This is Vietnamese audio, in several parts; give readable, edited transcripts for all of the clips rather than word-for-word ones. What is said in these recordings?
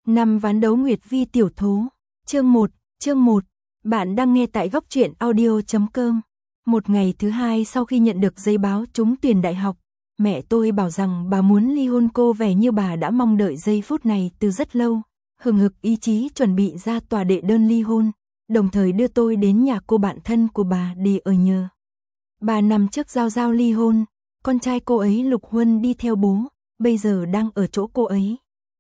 Năm ván đấu Nguyệt Vi tiểu thố. Chương 1. Bạn đang nghe tại góc truyện audio.com. Một ngày thứ hai sau khi nhận được giấy báo trúng tuyển đại học, mẹ tôi bảo rằng bà muốn ly hôn, cô vẻ như bà đã mong đợi giây phút này từ rất lâu, hừng hực ý chí chuẩn bị ra tòa đệ đơn ly hôn, đồng thời đưa tôi đến nhà cô bạn thân của bà để ở nhờ. 3 năm trước Giao ly hôn, con trai cô ấy Lục Huân đi theo bố, bây giờ đang ở chỗ cô ấy.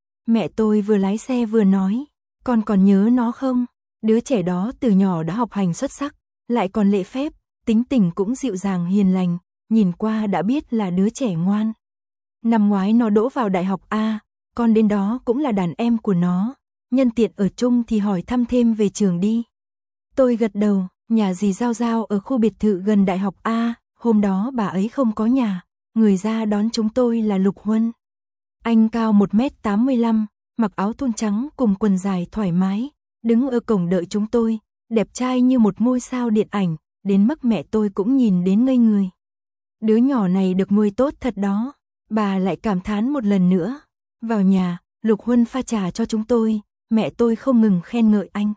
Mẹ tôi vừa lái xe vừa nói, con còn nhớ nó không? Đứa trẻ đó từ nhỏ đã học hành xuất sắc, lại còn lễ phép, tính tình cũng dịu dàng hiền lành, nhìn qua đã biết là đứa trẻ ngoan. Năm ngoái nó đỗ vào đại học A, con đến đó cũng là đàn em của nó, nhân tiện ở chung thì hỏi thăm thêm về trường đi. Tôi gật đầu, nhà dì Giao ở khu biệt thự gần đại học A, hôm đó bà ấy không có nhà, người ra đón chúng tôi là Lục Huân. Anh cao 1m85, mặc áo thun trắng cùng quần dài thoải mái, đứng ở cổng đợi chúng tôi, đẹp trai như một ngôi sao điện ảnh, đến mức mẹ tôi cũng nhìn đến ngây người. Đứa nhỏ này được nuôi tốt thật đó, bà lại cảm thán một lần nữa. Vào nhà, Lục Huân pha trà cho chúng tôi, mẹ tôi không ngừng khen ngợi anh.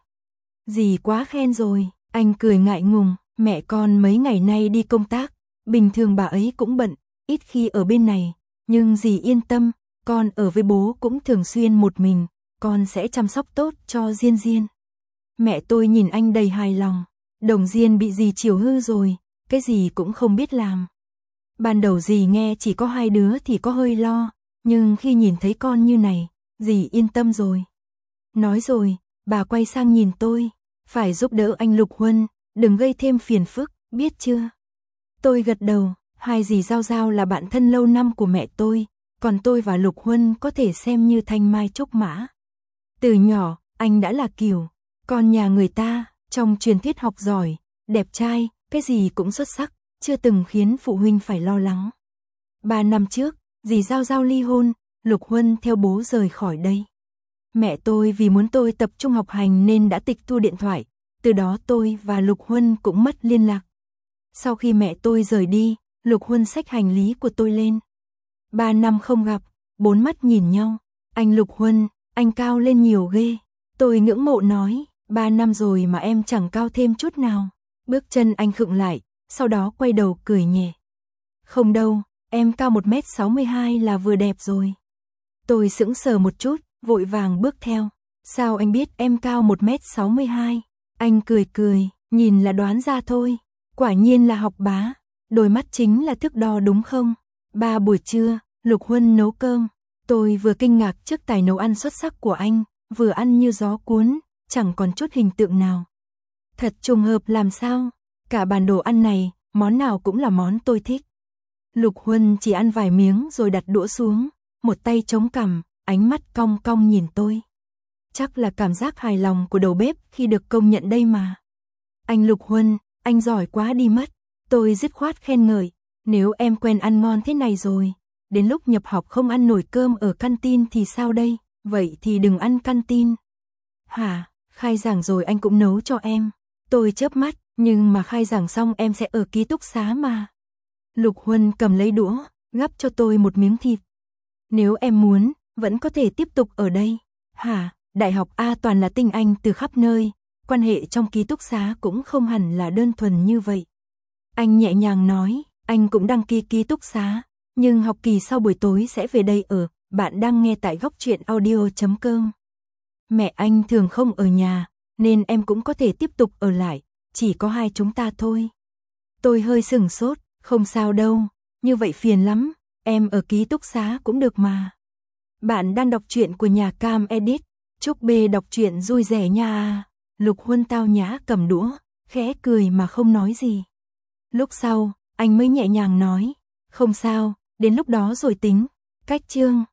Dì quá khen rồi, anh cười ngại ngùng, mẹ con mấy ngày nay đi công tác, bình thường bà ấy cũng bận, ít khi ở bên này, nhưng dì yên tâm, con ở với bố cũng thường xuyên một mình, con sẽ chăm sóc tốt cho Diên. Mẹ tôi nhìn anh đầy hài lòng, Đồng Diên bị dì chiều hư rồi, cái gì cũng không biết làm. Ban đầu dì nghe chỉ có 2 đứa thì có hơi lo, nhưng khi nhìn thấy con như này, dì yên tâm rồi. Nói rồi, bà quay sang nhìn tôi, phải giúp đỡ anh Lục Huân, đừng gây thêm phiền phức, biết chưa? Tôi gật đầu, hai dì Giao là bạn thân lâu năm của mẹ tôi, còn tôi và Lục Huân có thể xem như thanh mai trúc mã. Từ nhỏ, anh đã là kiểu con nhà người ta, trong truyền thuyết học giỏi, đẹp trai, cái gì cũng xuất sắc, chưa từng khiến phụ huynh phải lo lắng. 3 năm trước, dì Giao ly hôn, Lục Huân theo bố rời khỏi đây. Mẹ tôi vì muốn tôi tập trung học hành nên đã tịch thu điện thoại, từ đó tôi và Lục Huân cũng mất liên lạc. Sau khi mẹ tôi rời đi, Lục Huân xách hành lý của tôi lên. 3 năm không gặp, 4 mắt nhìn nhau, anh Lục Huân, anh cao lên nhiều ghê. Tôi ngưỡng mộ nói, 3 năm rồi mà em chẳng cao thêm chút nào. Bước chân anh khựng lại, sau đó quay đầu cười nhẹ. Không đâu, em cao 1m62 là vừa đẹp rồi. Tôi sững sờ một chút, vội vàng bước theo. Sao anh biết em cao 1m62? Anh cười, nhìn là đoán ra thôi. Quả nhiên là học bá, đôi mắt chính là thước đo đúng không? 3 buổi trưa, Lục Huân nấu cơm. Tôi vừa kinh ngạc trước tài nấu ăn xuất sắc của anh, vừa ăn như gió cuốn, chẳng còn chút hình tượng nào. Thật trùng hợp làm sao? Cả bàn đồ ăn này, món nào cũng là món tôi thích. Lục Huân chỉ ăn vài miếng rồi đặt đũa xuống, một tay chống cằm, ánh mắt cong cong nhìn tôi. Chắc là cảm giác hài lòng của đầu bếp khi được công nhận đây mà. Anh Lục Huân, anh giỏi quá đi mất. Tôi dứt khoát khen ngợi, nếu em quen ăn ngon thế này rồi, đến lúc nhập học không ăn nổi cơm ở canteen thì sao đây? Vậy thì đừng ăn canteen. Hả, khai giảng rồi anh cũng nấu cho em. Tôi chớp mắt, nhưng mà khai giảng xong em sẽ ở ký túc xá mà. Lục Huân cầm lấy đũa, gắp cho tôi một miếng thịt. Nếu em muốn, vẫn có thể tiếp tục ở đây. Hả, đại học A toàn là tinh anh từ khắp nơi, quan hệ trong ký túc xá cũng không hẳn là đơn thuần như vậy. Anh nhẹ nhàng nói, anh cũng đăng ký ký túc xá, nhưng học kỳ sau buổi tối sẽ về đây ở. Bạn đang nghe tại góc truyện audio.com. Mẹ anh thường không ở nhà, nên em cũng có thể tiếp tục ở lại, chỉ có hai chúng ta thôi. Tôi hơi sửng sốt, không sao đâu, như vậy phiền lắm, em ở ký túc xá cũng được mà. Bạn đang đọc truyện của nhà Cam Edit, chúc B đọc truyện vui vẻ nha. Lục Huân tao nhã cầm đũa, khẽ cười mà không nói gì. Lúc sau, anh mới nhẹ nhàng nói, không sao, đến lúc đó rồi tính. Cách chương